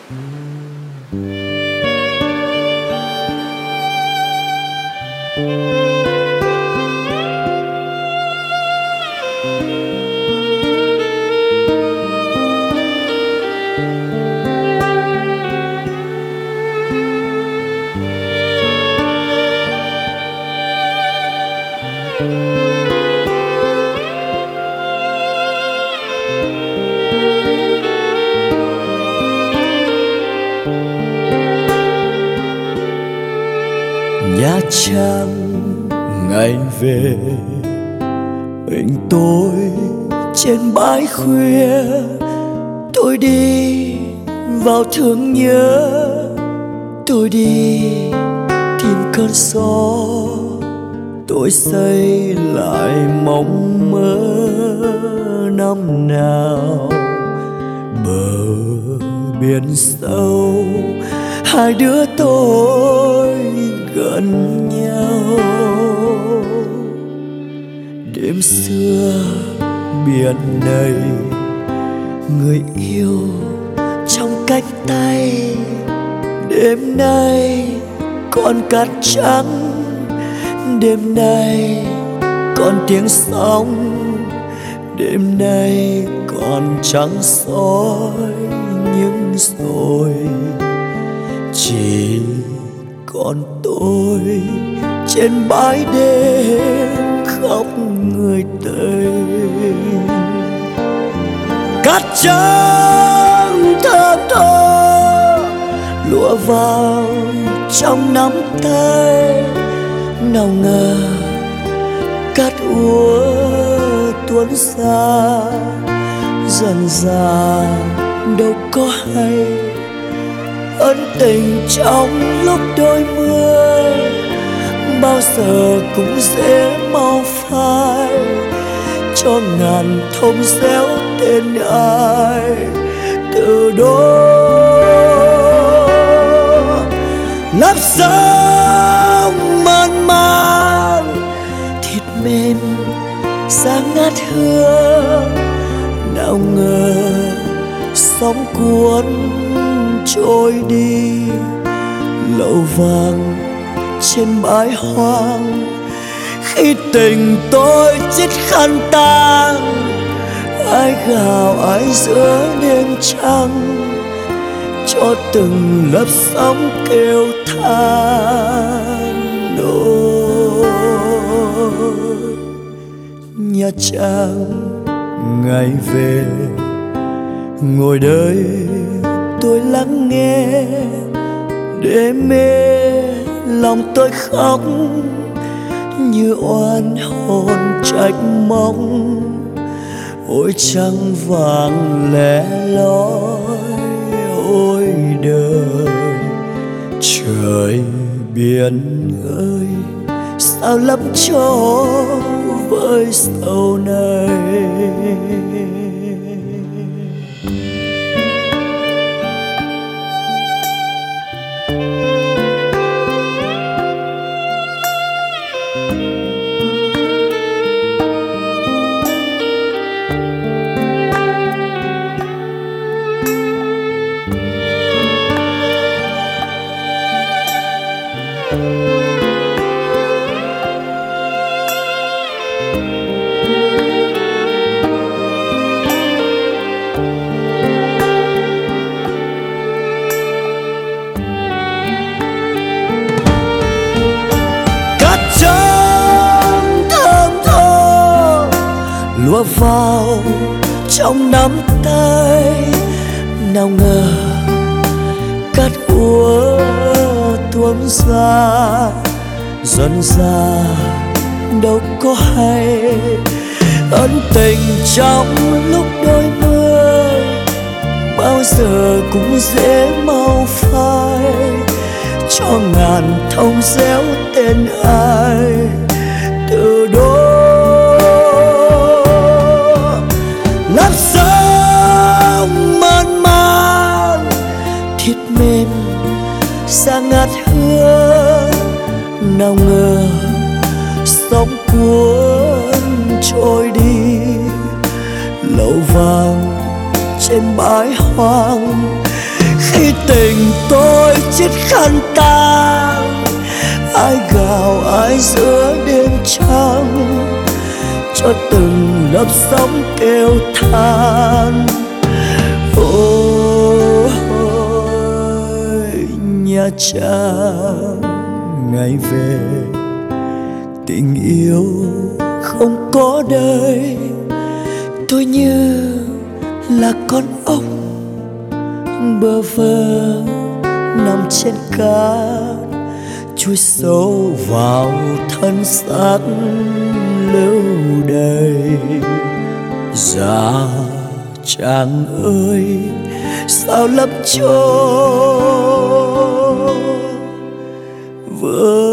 Nha Trang ngày về mình tôi trên bãi khuya, tôi đi vào thương nhớ, tôi đi tìm cơn gió, tôi xây lại mộng mơ năm nào. Bờ biển sâu hai đứa tôi gần nhau, đêm xưa biển này người yêu trong cách tay, đêm nay còn cát trắng, đêm nay còn tiếng sóng, đêm nay còn trắng soi nhưng rồi chỉ còn tôi trên bãi đêm khóc người tình. Cát trắng thơm tho lụa vào trong nắm tay, nào ngờ cát úa tuôn ra, dần dà đâu có hay. Ân tình trong lúc đôi mươi bao giờ cũng dễ mau phai, cho ngàn thông réo tên ai từ đó. Lấp sóng man man thịt mềm da ngát hương, nào ngờ sóng cuốn trôi đi. Lậu vàng trên bãi hoang khi tình tôi chiếc khăn tang, ai gào ai giữa đêm trăng cho từng lớp sóng kêu than nỗi. Nha Trang ngày về ngồi đây tôi lắng nghe, để mê lòng tôi khóc như oan hồn trách mong. Ôi trăng vàng lẻ loi, ôi đời trời biển ơi, sao lấp cho với sầu này. Lúa vào trong nắm tay, nào ngờ cát úa tuôn ra, dần dà đâu có hay. Ân tình trong lúc đôi mươi bao giờ cũng dễ mau phai, cho ngàn thông réo tên ai từ đó. Lấp sóng man man thịt mềm da ngát hương, nào ngờ sóng cuốn trôi đi. Lậu vàng trên bãi hoang khi tình tôi chiếc khăn tang, ai gào ai giữa đêm trăng, cho từng lớp sóng kêu than. Ôi nhà Trang ngày về, tình yêu không có đây. Tôi như là con ốc bơ vơ nằm trên cát, chui sâu vào thân xác lưu đầy. Dạ Trang ơi sao lấp cho vỡ